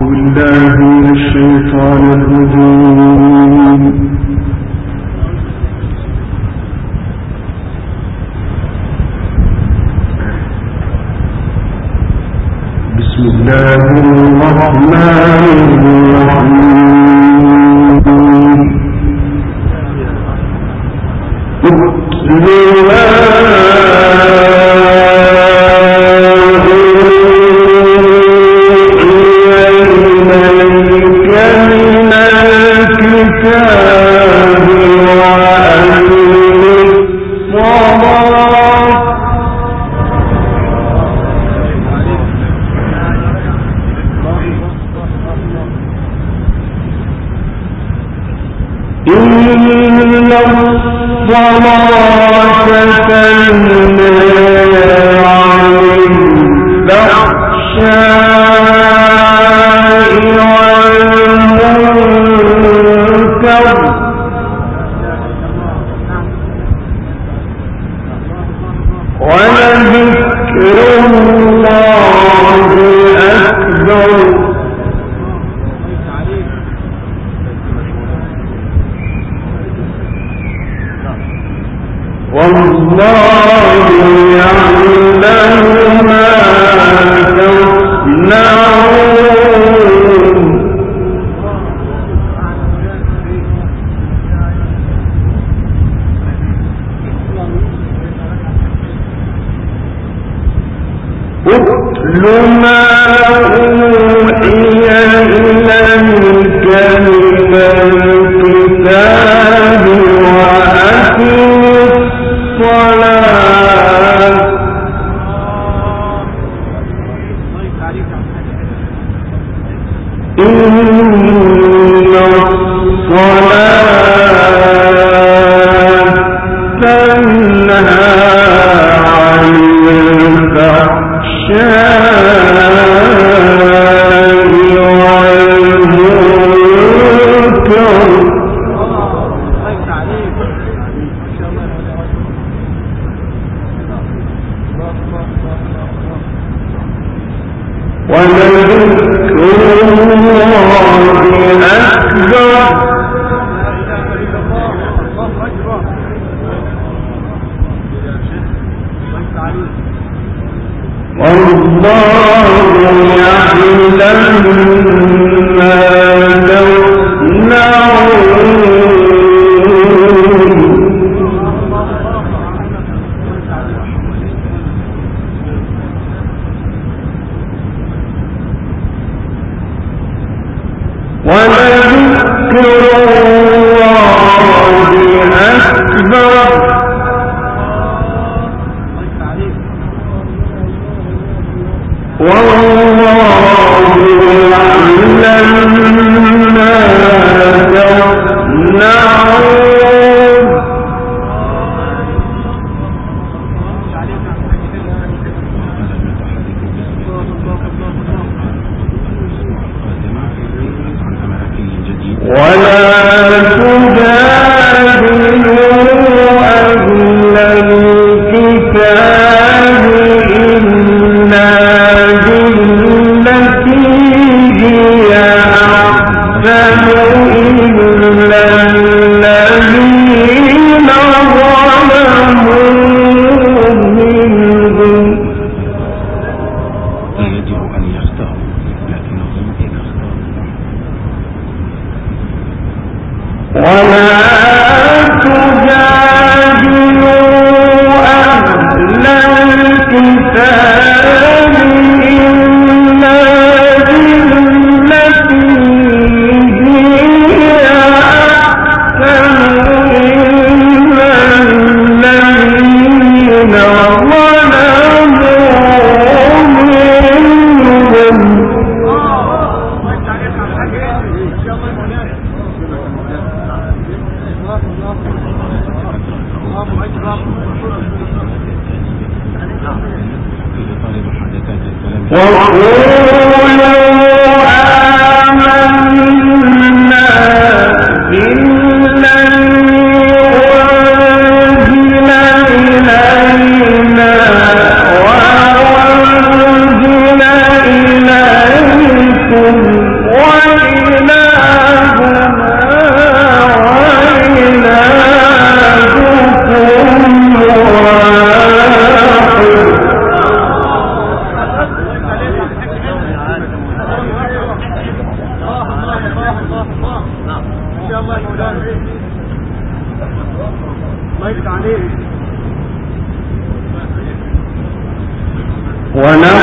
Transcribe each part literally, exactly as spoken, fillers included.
بالله من الشيطان الرجيم. بسم الله الرحمن الرحيم. اتل ما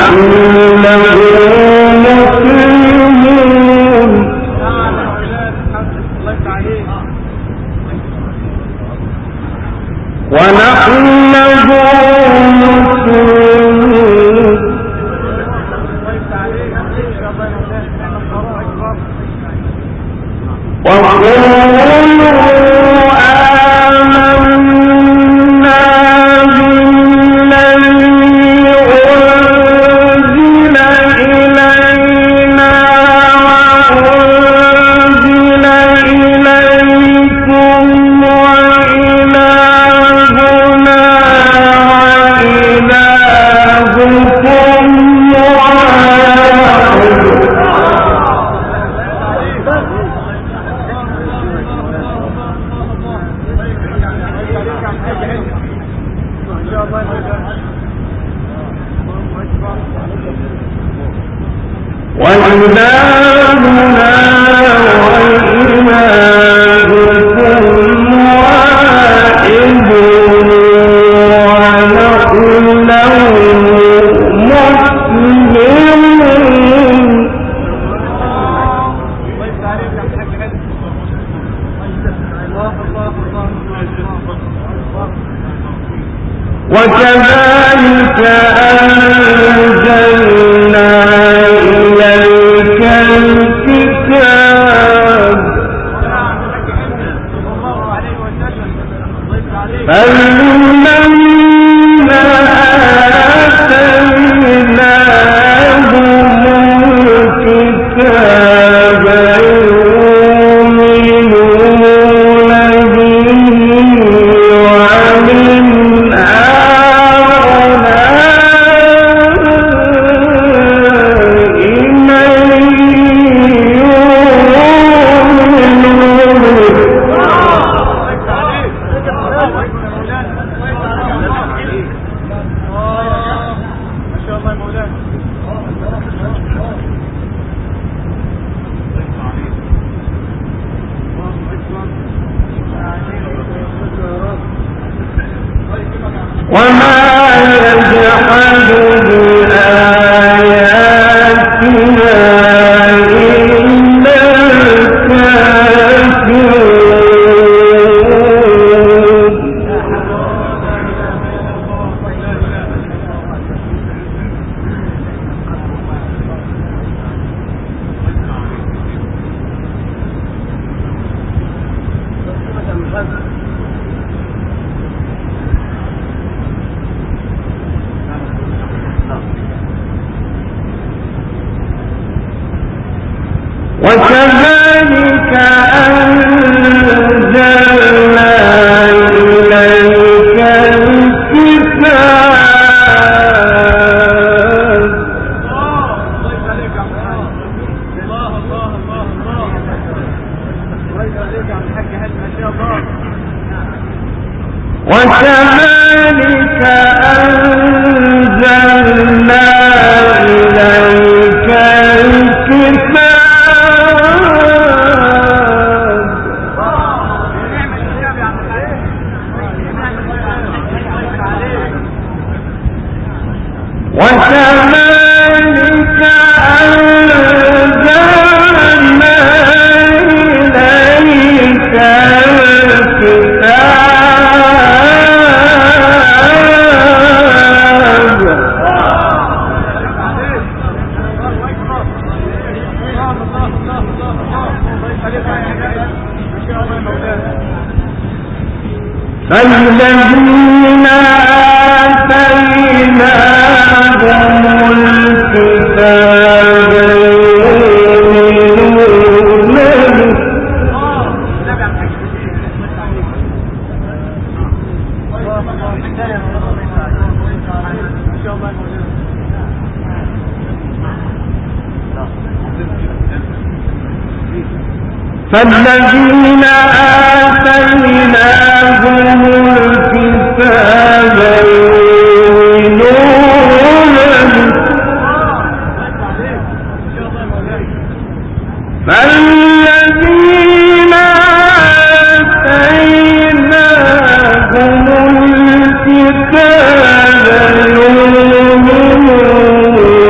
وكذلك أنزلنا إليك الكتاب فالذين آتيناهم الكتاب يؤمنون به ومن وما يجحد بآياتنا إلا الكافرون وكذلك أنزلنا إليك الكتاب وكذلك أنزلنا إليك وكذلك أنزلنا إليك الكتاب فالذين آتيناهم الكتاب يؤمنون به فالذين آتيناهم الكتاب يؤمنون به فالذين آتيناهم الكتاب يؤمنون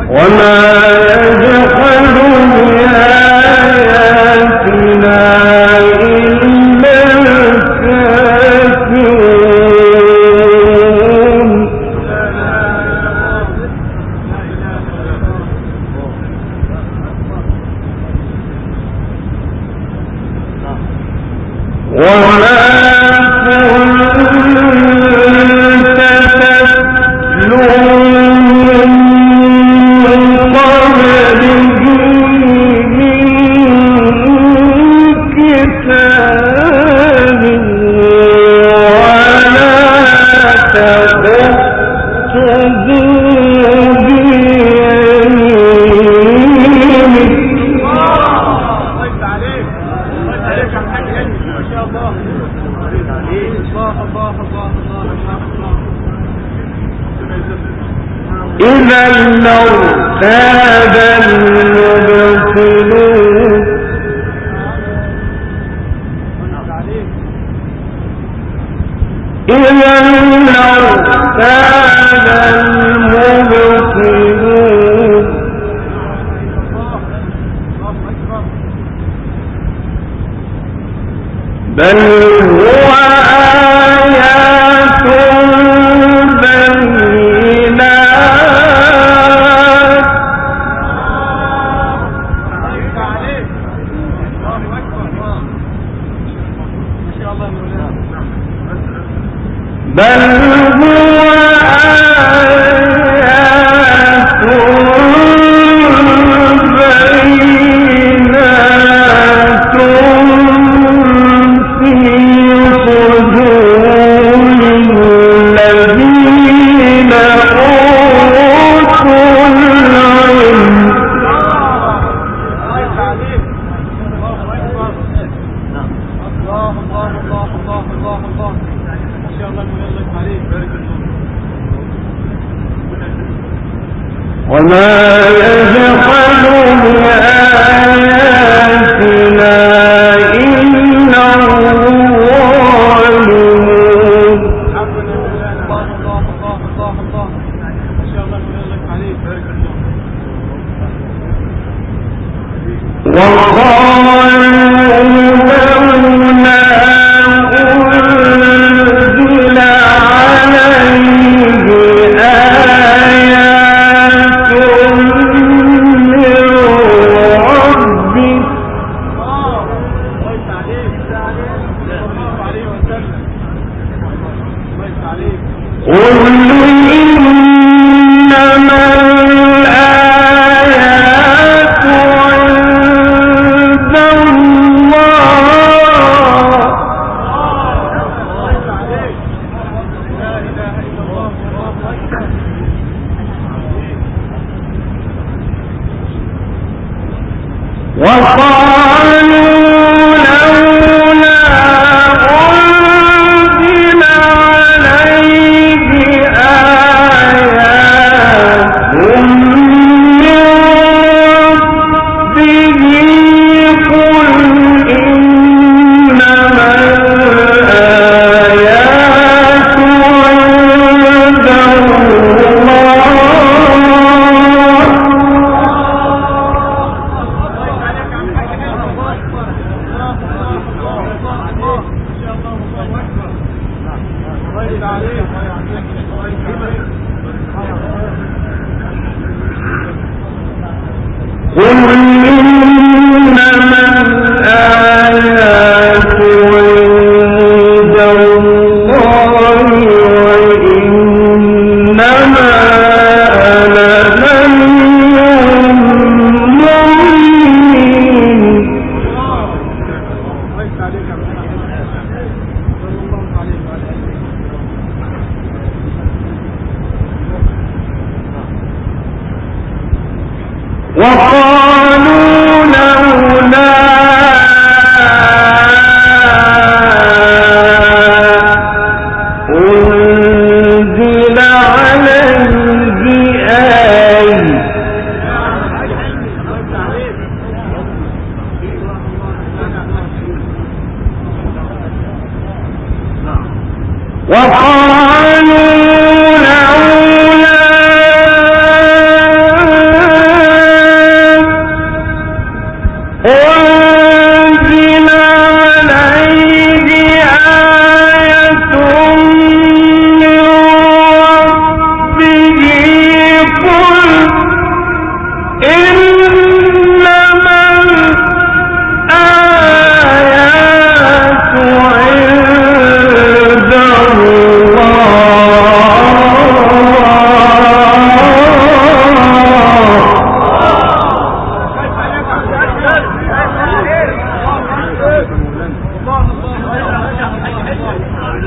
وقالوا لولا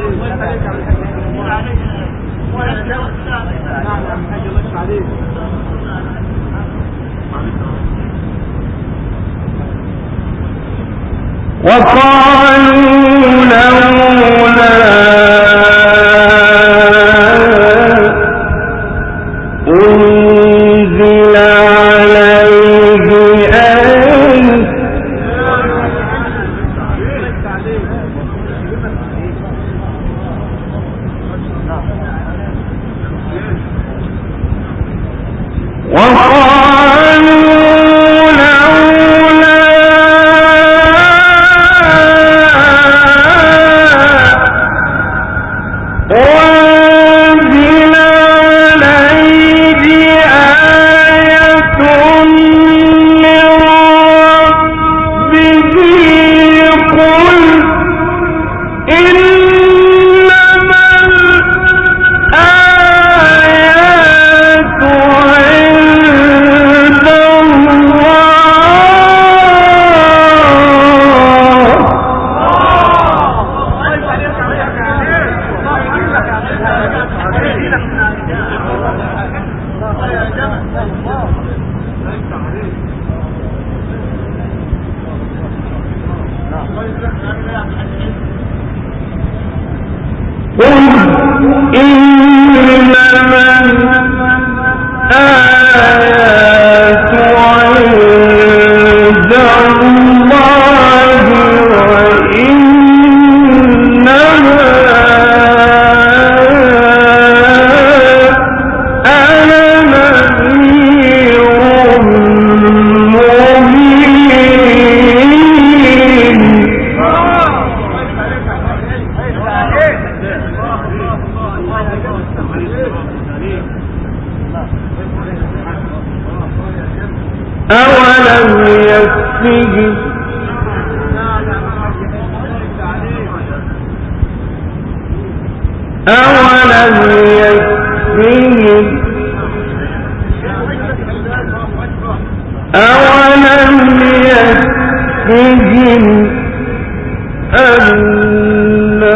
وقالوا لولا أنزل عليه آية أولم يكفهم أولم يكفهم أولم يكفهم أنا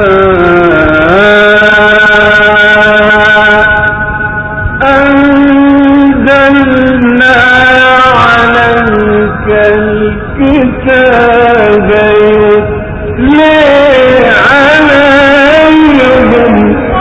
أنزلنا عليك الكتاب يتلى عليهم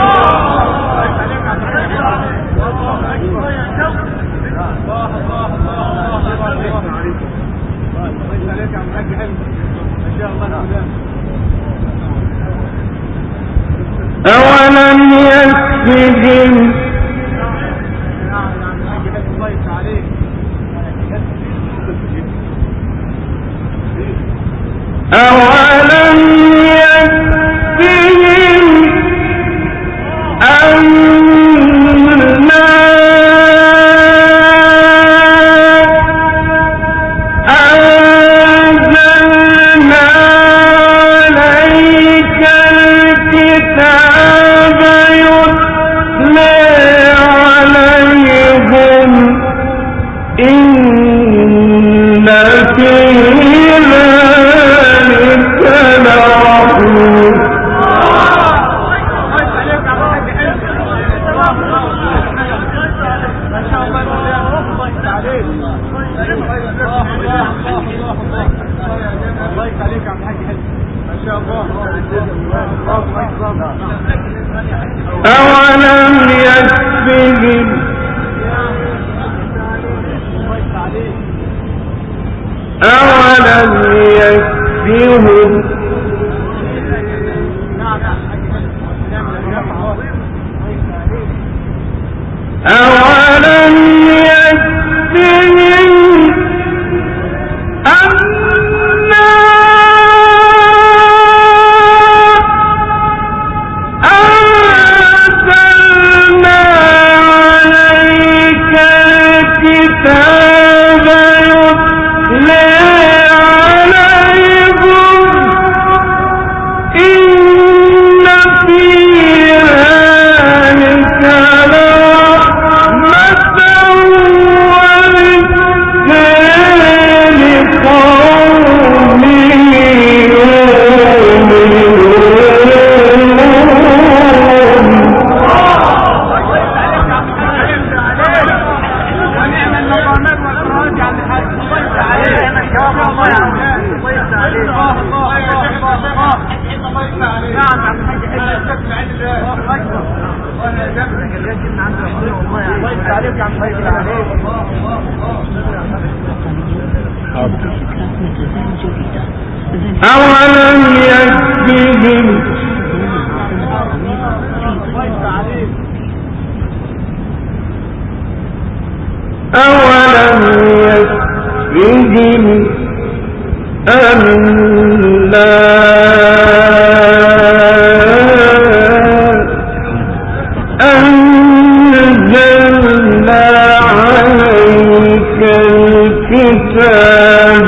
أولم يكفهم أولم يكفهم أنا أنزلنا عليك الكتاب يتلى عليهم إن في أولم يكفهم أولم يكفهم أولم يكفهم أنا أنزلنا عليك الكتاب يتلى عليهم إن في ذلك لرحمة أولم يكفهم أولم يكفهم أنا أنزلنا عليك الكتاب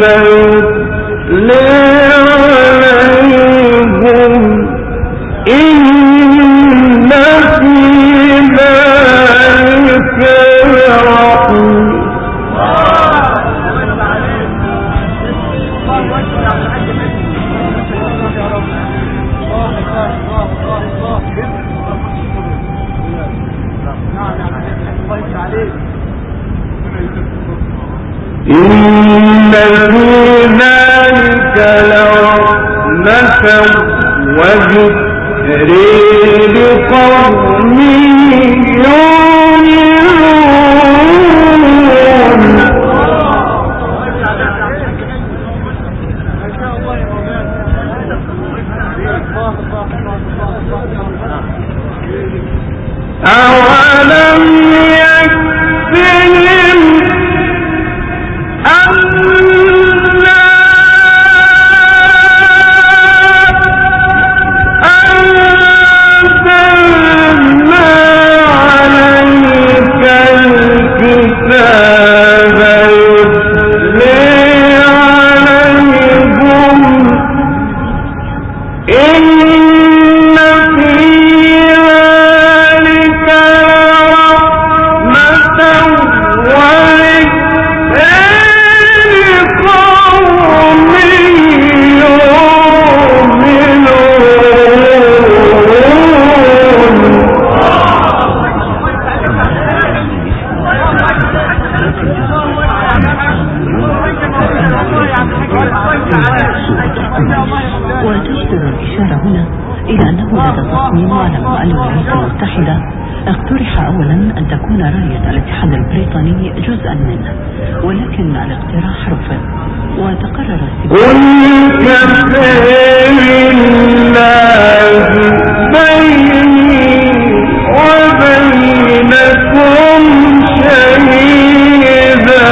عليهم إن في ذلك رحمة إن في ذلك لرحمة وذكر لقوم يؤمنون أولم يكفهم أنا أنزلنا عليك الكتاب يتلى عليهم إن في ذلك رحمة وتشير الإشارة هنا إلى أنه لدى تصميم على مؤلف الولايات المتحدة اقترح أولا أن تكون راية الاتحاد البريطاني جزءا منه، ولكن الاقتراح رفض وتقرر قل كفى بالله بيني وبينكم شهيدا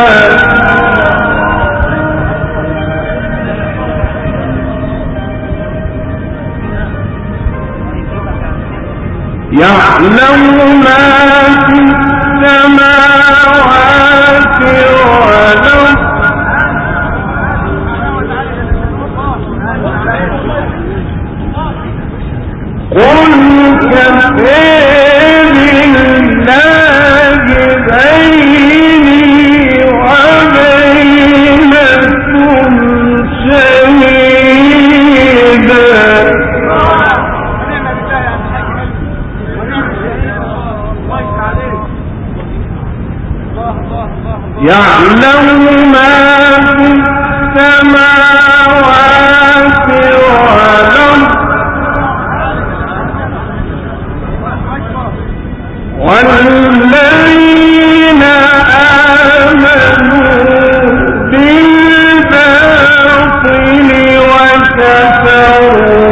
يعلم ما في السماوات والأرض قل كفى بالله بيني وبينكم شهيدا يعلم ما في السماوات والأرض والذين آمنوا بالباطل وكفروا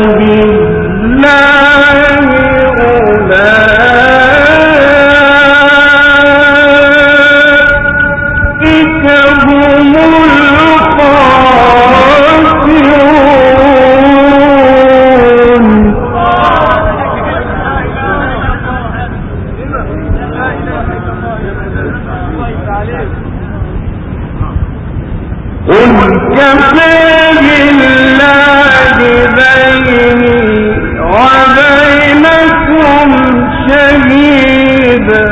بالله أولئك هم الخاسرون قل كفى بالله بيني وبينكم شهيدا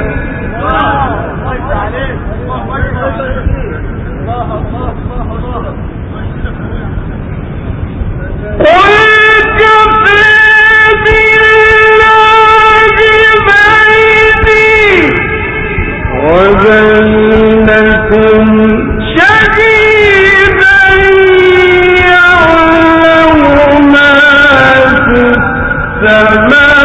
قل كفى بالله بيني وبينكم شهيدا يعلم ما في السماء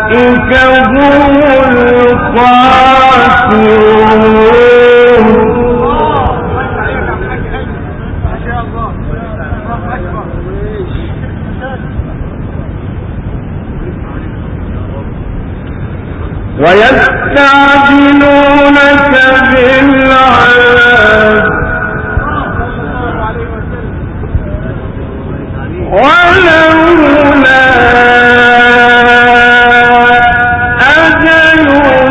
ويستعجلونك بالعذاب ولولا أجل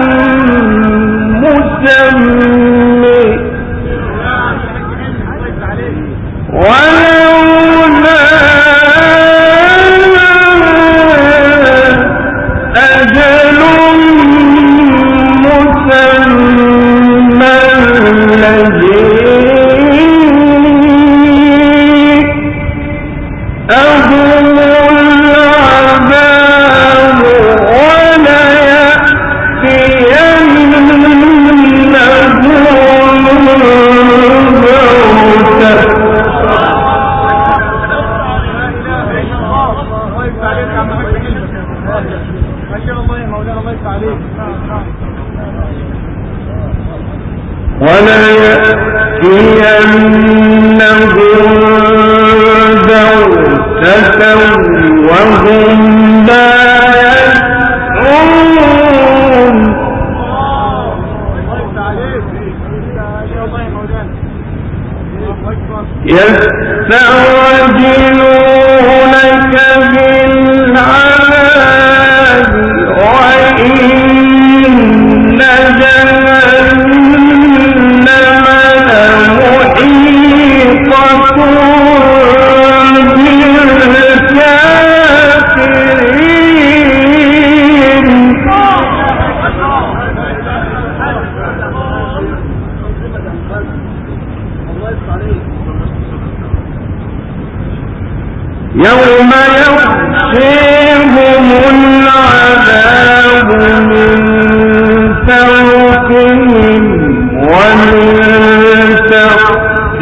مسمى ولولا أجل مسمى الذي أهم العذاب وليأتينهم بغتة وليأتينهم بغتة وهم لا يشعرون يستعجلونك بالعذاب وإن جهنم لمحيطة بالكافرين يوم يغشيهم العذاب من فوقهم ومن تحت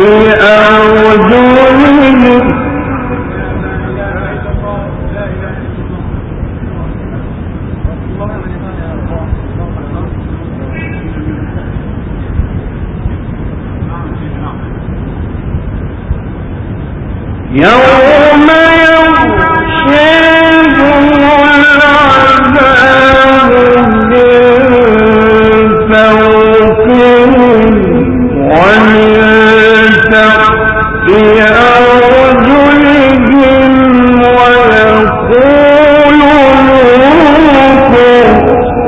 أرجلهم يوم يغشيهم العذاب من فوقهم ومن تحت أرجلهم ويقول ذوقوا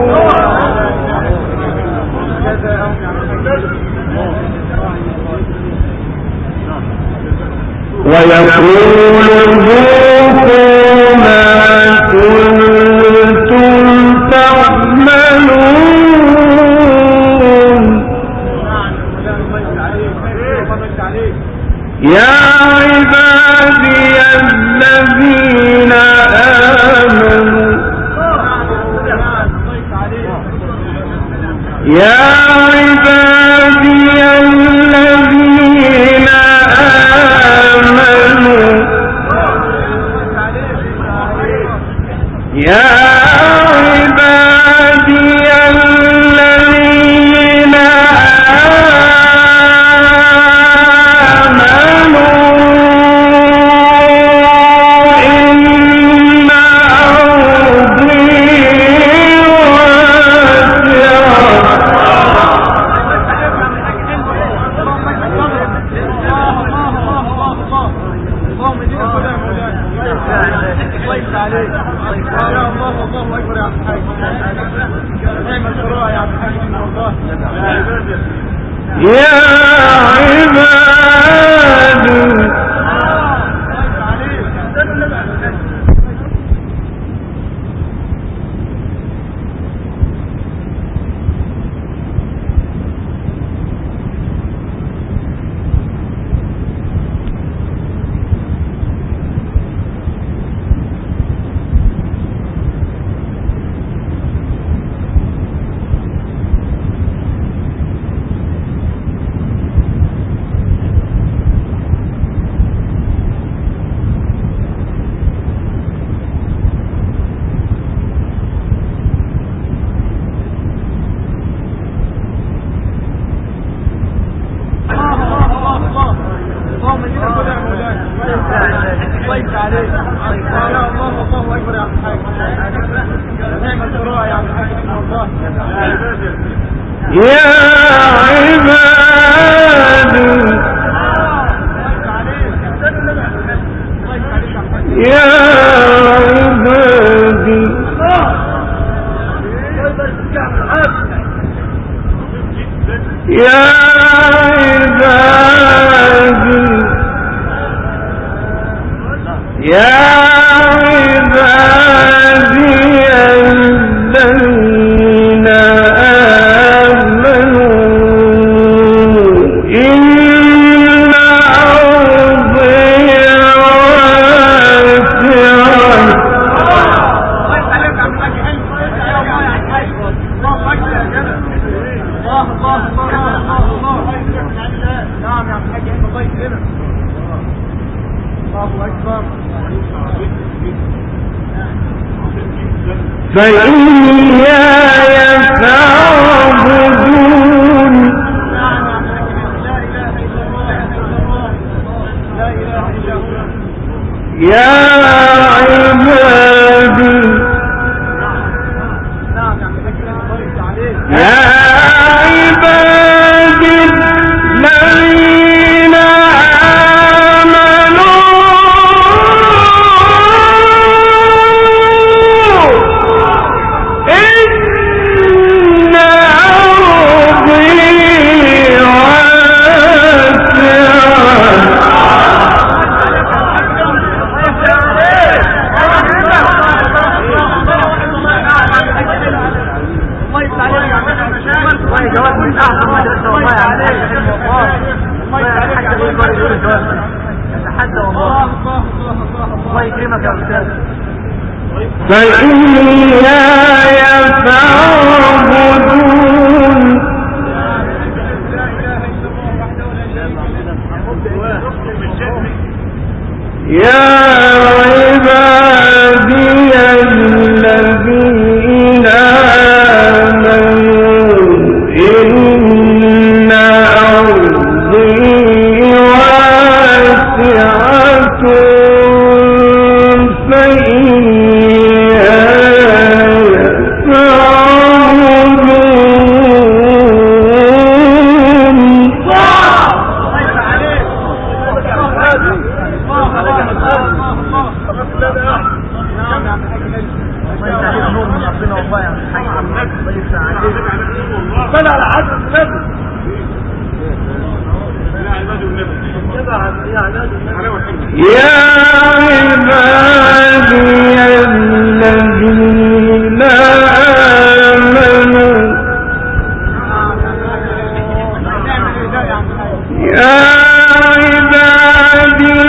ويقول ذوقوا ما كنتم تعملون يا عبادي الذين آمنوا يا عبادي الذين آمنوا يا عبادي الذين آمنوا إن أرضي يا عبادي يا عبادي يا عبادي يا عبادي يا عبادي الذين آمنوا إن أرضي فإياي فاعبدون يا عبادي يا عبادي الذين آمنوا إن أرضي فإياي فاعبدون يا عبادي الذين آمنوا إن أرضي واسعة يا عبادي الذين آمنوا يا عبادي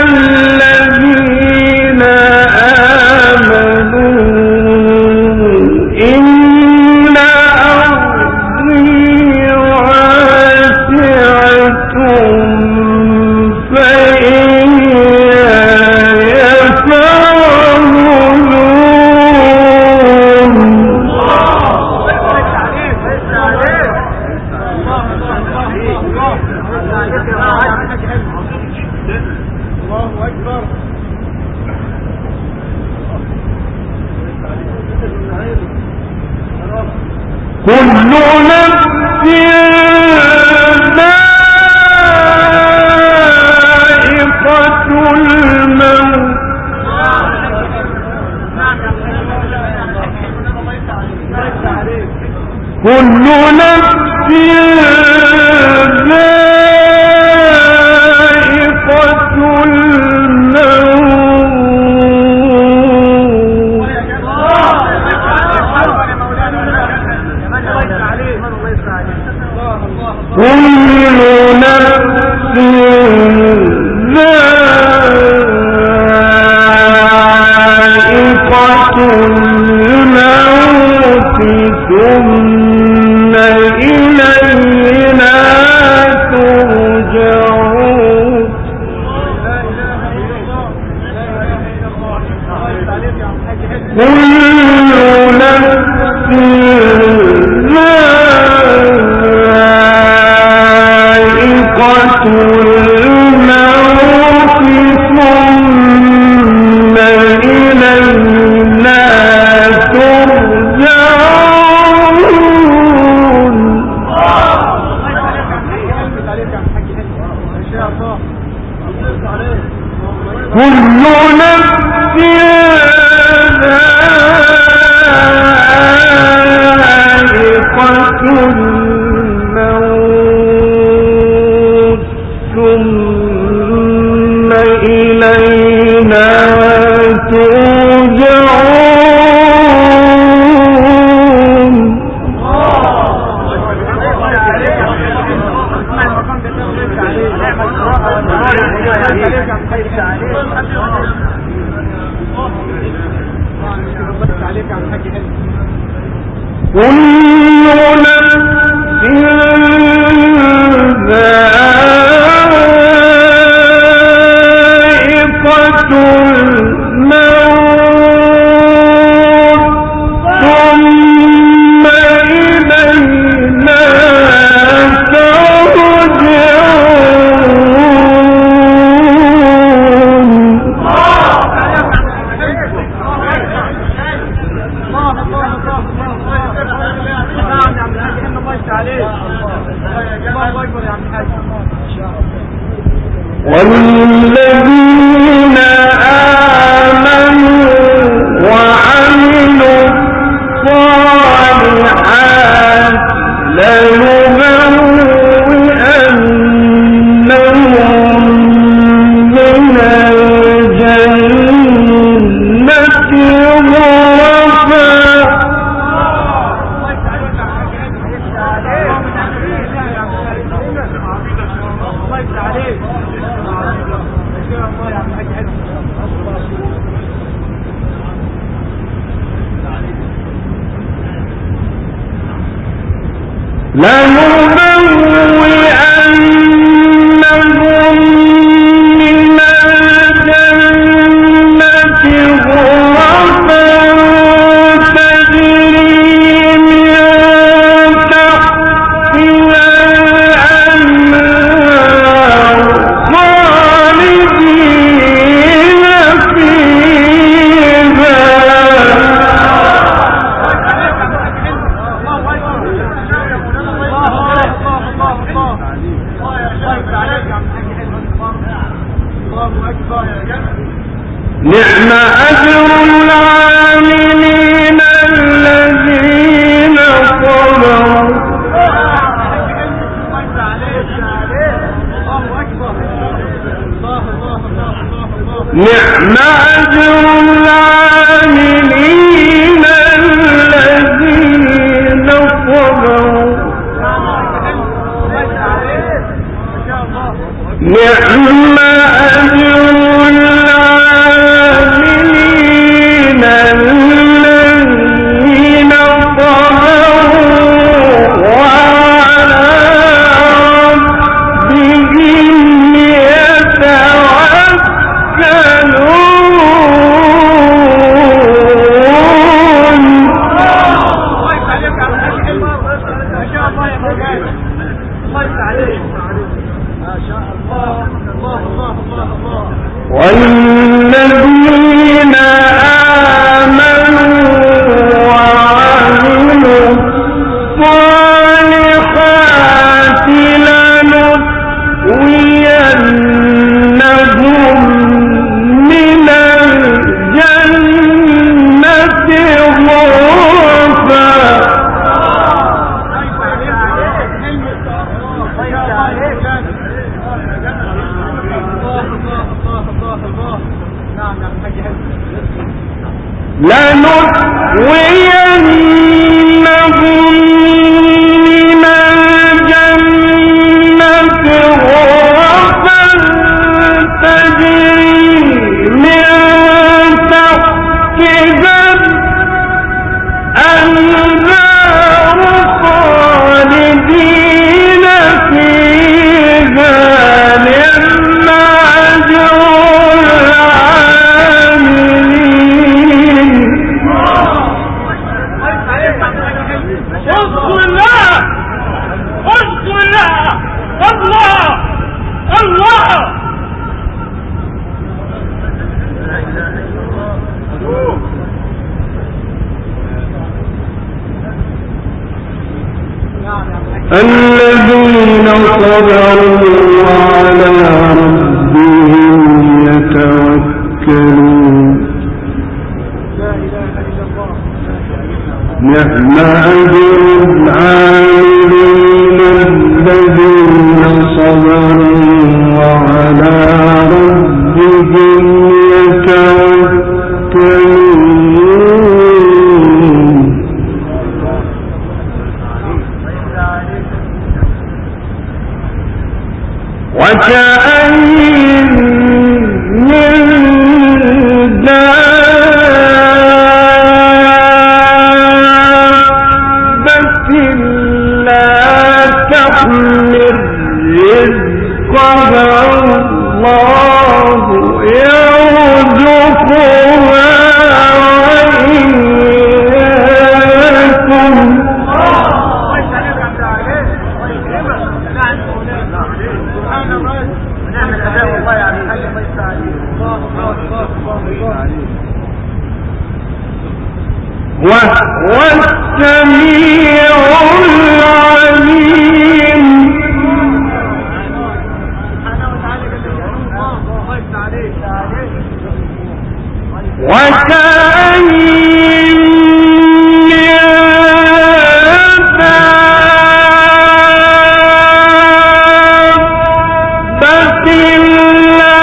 الذين آمنوا إن أرضي واسعة كل نفس ذائقة الموت كل نفس ذائقة الموت كل نفس ذائقة الموت ثم إلينا ترجعون كل نفس ذائقة الموت ثم إلينا ترجعون والذين آمنوا وعملوا الصالحات لنبوئنهم من الجنة غرفا. لنبوئنهم من الجنة غرفا تجري من تحتها الأنهار خالدين فيها. نعم أجر العاملين الذين صبروا. نعم أجر العاملين الذين صبروا. نعم أجر العاملين الذين صبروا وعلى ربهم والذين آمنوا وعملوا الصالحات لنحيينهم من الجنة غرفا. لنحيينهم من الجنة غرفا تجري من تحتها الأنهار خالدين فيها. نعم أجر العاملين. اذكر الله اذكر الله الله الله. الذين صبروا وعلى ربهم يتوكلون. نعم أجر العاملين الذين صبروا وعلى ربهم يتوكلون وكأين من دابة لا تحمل رزقها الله يرزقها وإياكم وهو السميع العليم وكأين من دابة لا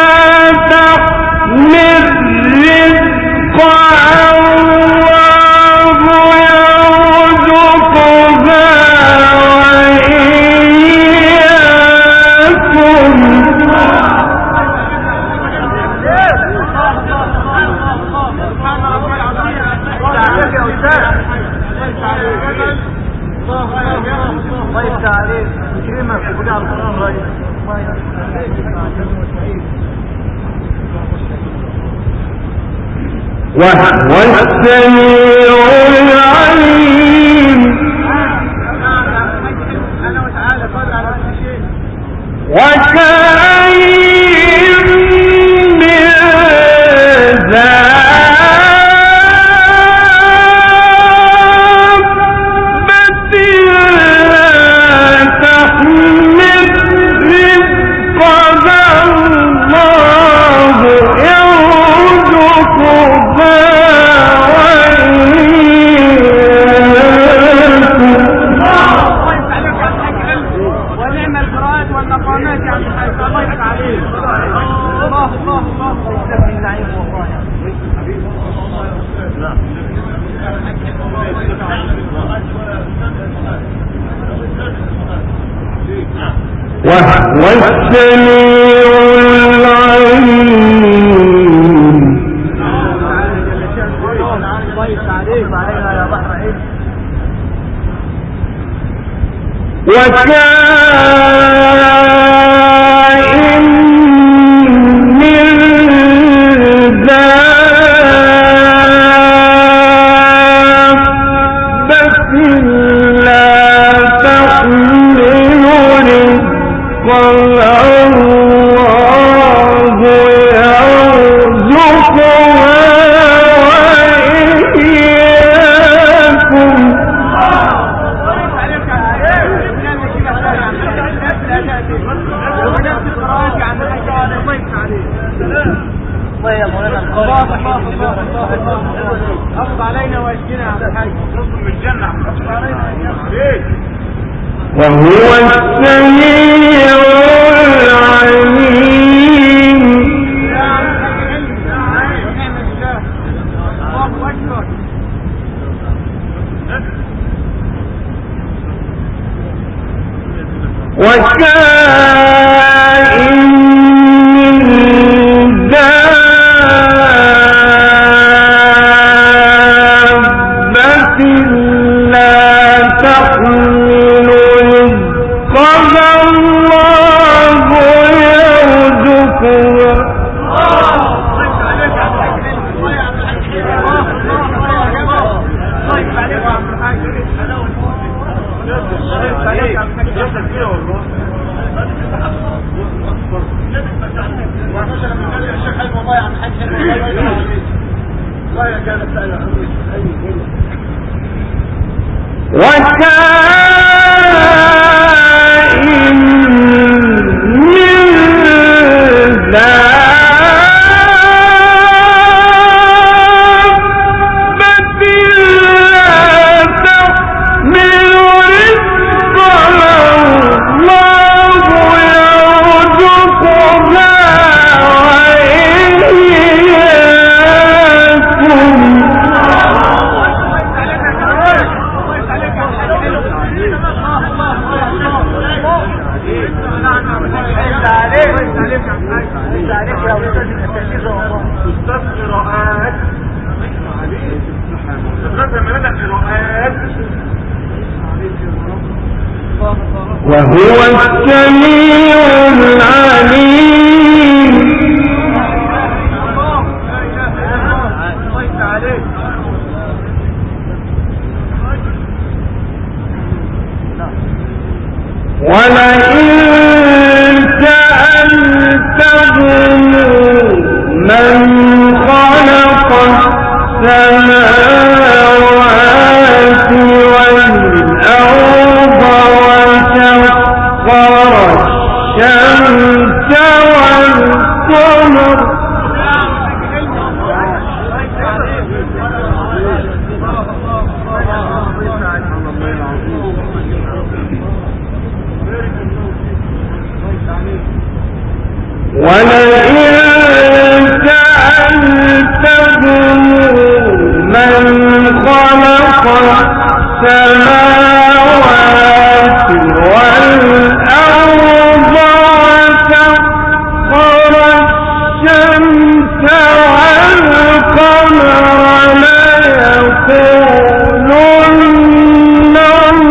تحمل رزقها الله يرزقها وإياكم وهو السميع العليم وكأين من دابة لا تحمل رزقها الله يرزقها ونعم القراءات والمقامات يا عم الحاج الله يفتح عليك. الله الله الله يستغفر اللعيب والله. وهو السميع العليم الله يفتح عليك وعلينا يا بحر عين. وكأين من دابة لا تحمل رزقها الله يرزقها وإياكم الله يا مولانا الله الله الله أفض علينا واشكنا على الحاج من الجنة أفض علينا وهو السميع العليم الله أكبر وكائن من دابة لا تحمل رزقها الله يرزقها وكائن من دابة لا وهو السميع العليم. ولئن سألتهم من خلق السماوات والأرض وسخر الشمس والقمر ولئن سألتهم من خلق السماوات والأرض وسخر الشمس والقمر ليقولن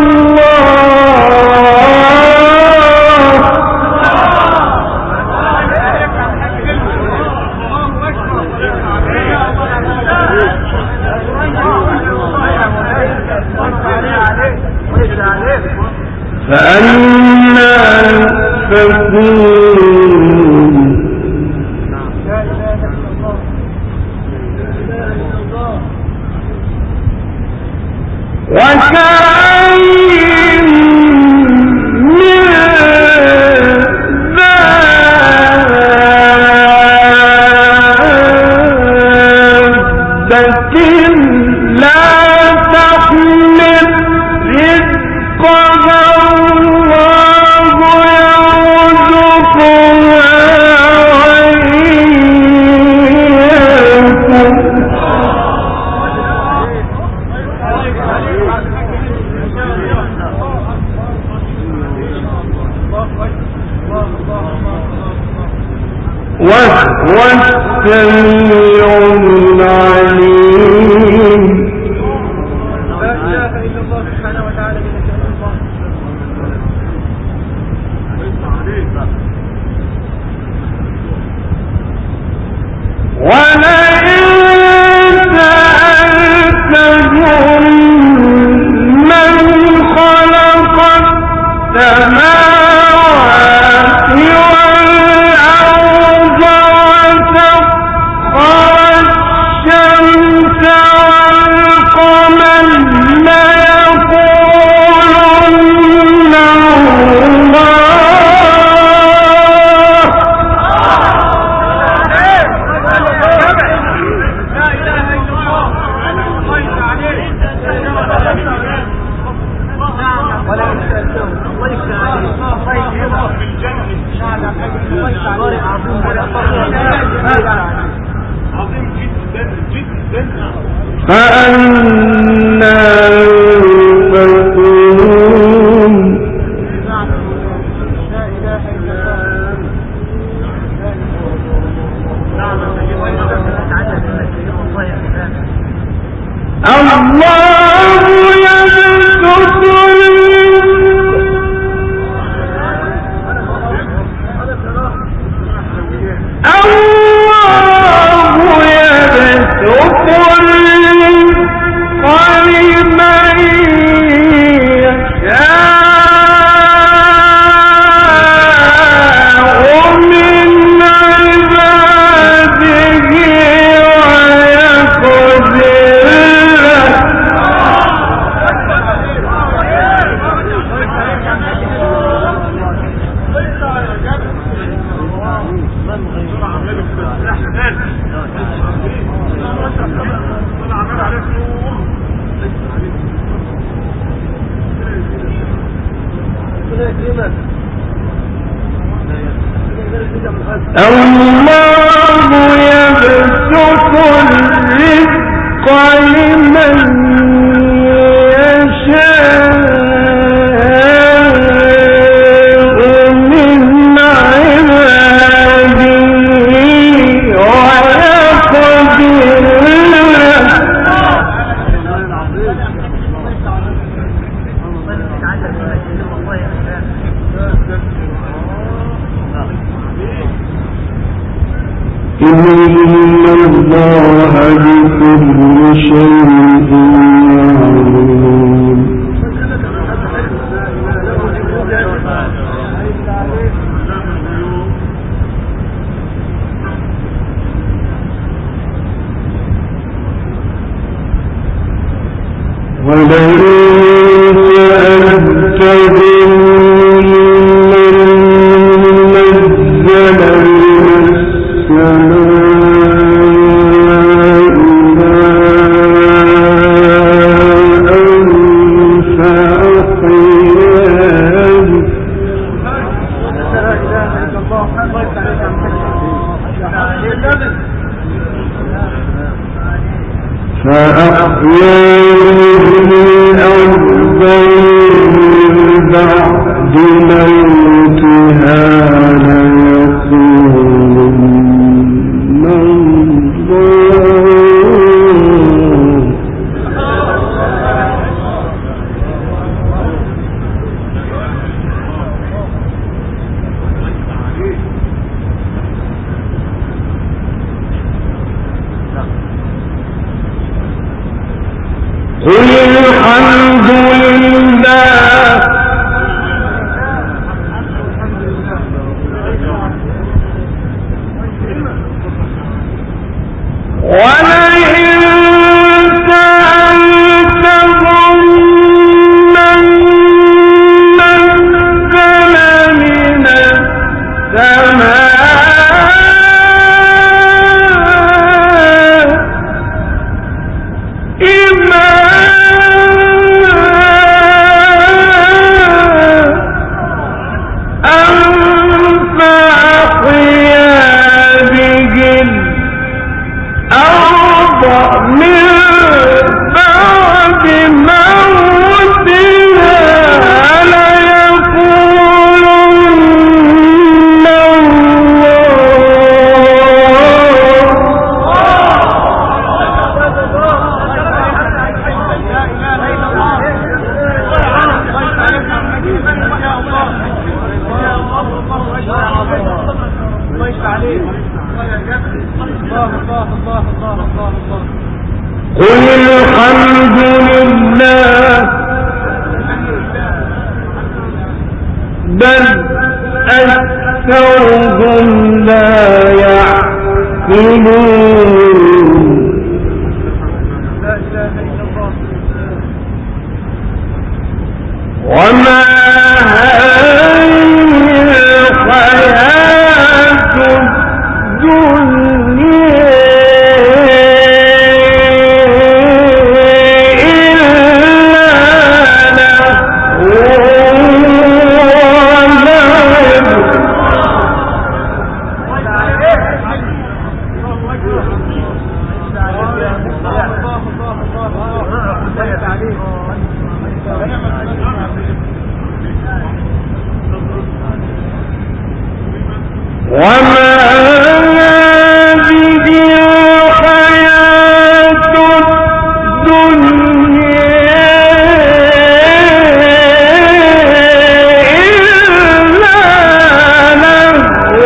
فأنا يؤفكون. وكأين من دابة لا تحمل رزقها وهو السميع العليم. لا اله الا الله سبحانه وتعالى. ولئن سألتهم من خلق السماوات والأرض وسخر الشمس والقمر ليقولن الله. فأنا يؤفكون. الله يبسط الله يبسط الرزق لمن يشاء من عباده ويقدر له. الله يبسط الرزق لمن يشاء من عباده ويقدر له. إن الله بكل شيء عليم. ولئن سألتهم من نزل من السماء ماء فأحيا الأرض من بعد موتها ليقولن الله. قل الحمد لله ولئن سألتهم من نزل من قل الحمد لله بل أكثرهم لا يعقلون. وما هذه الحياة الدنيا وما هذه الحياة الدنيا إلا لهو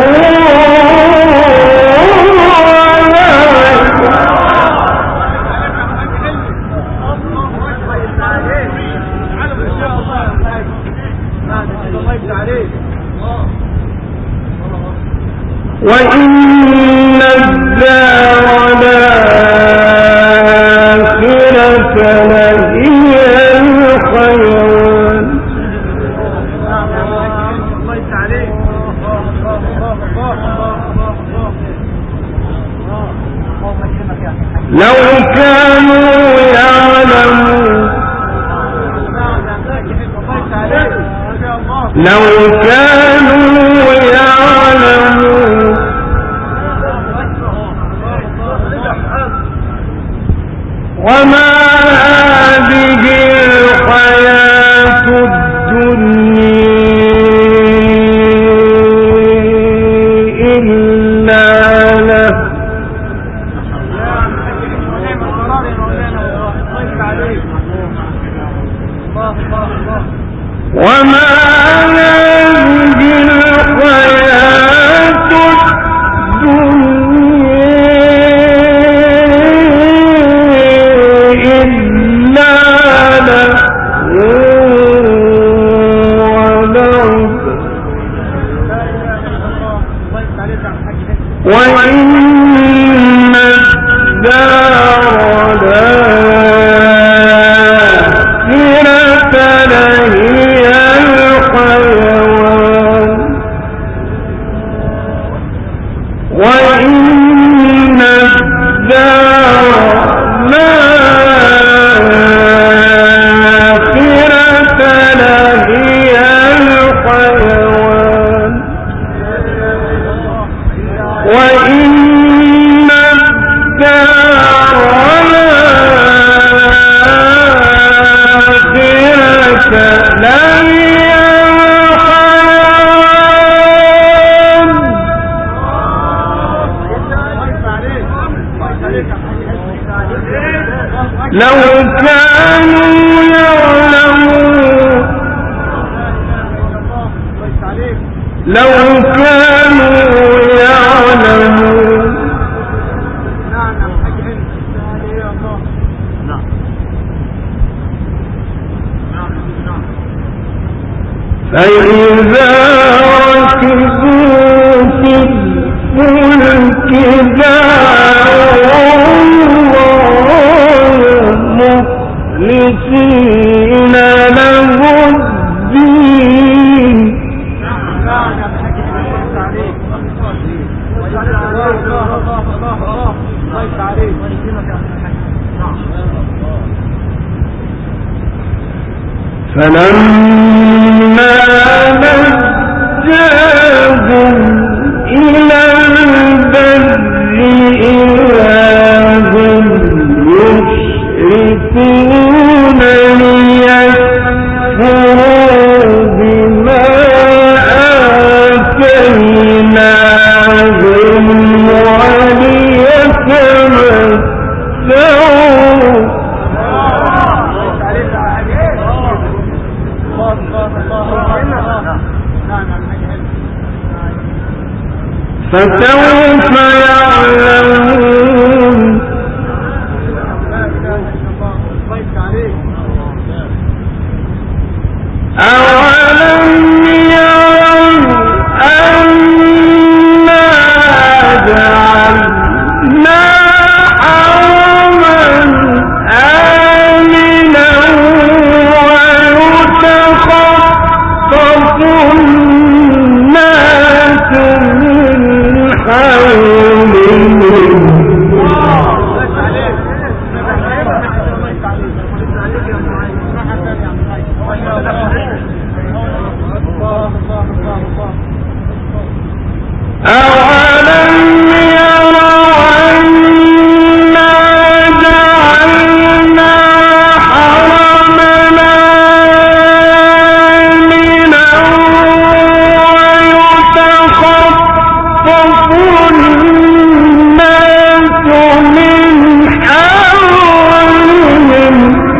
وإن الدار الآخرة لهي الحيوان. لو كانوا يعلمون لو كانوا يعلمون وما هذه الحياة الدنيا إلا له وما هذه الحياة الدنيا وإن الدار الآخرة لهي الحيوان وإن الدار الآخرة لهي الحيوان وإن الدار الآخرة لهي لو كانوا يعلمون لو كانوا يعلمون فإذا ركبوا في الفلك دعوا مخلصين له الدين فلما نجاهم إلى البر إذا هم يشركون ليكفروا بما آتيناهم وليتمتعوا فسوف يعلمون أولم يروا أنا جعلنا حرما آمنا ويتخطف الناس من حولهم أولم يروا أنا جعلنا حرمنا آمنا ويتخطف الناس من حولهم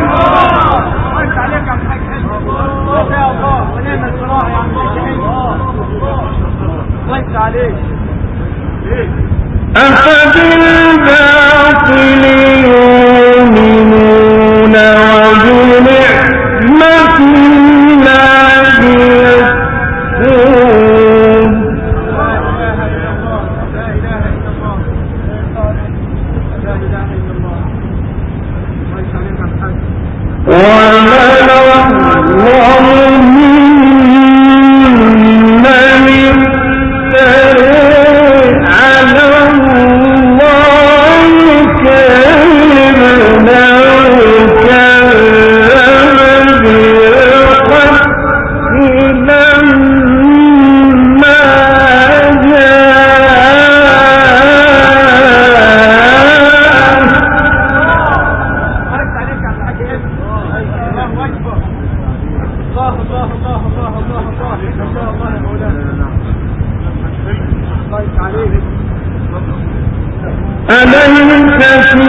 أفبالباطل يؤمنون وبنعمة الله يكفرون ومن أظلم ممن افترى على الله كذبا أو كذب بالحق لما أليس في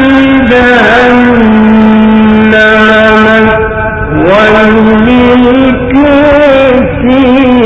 جهنم مثوى للكافرين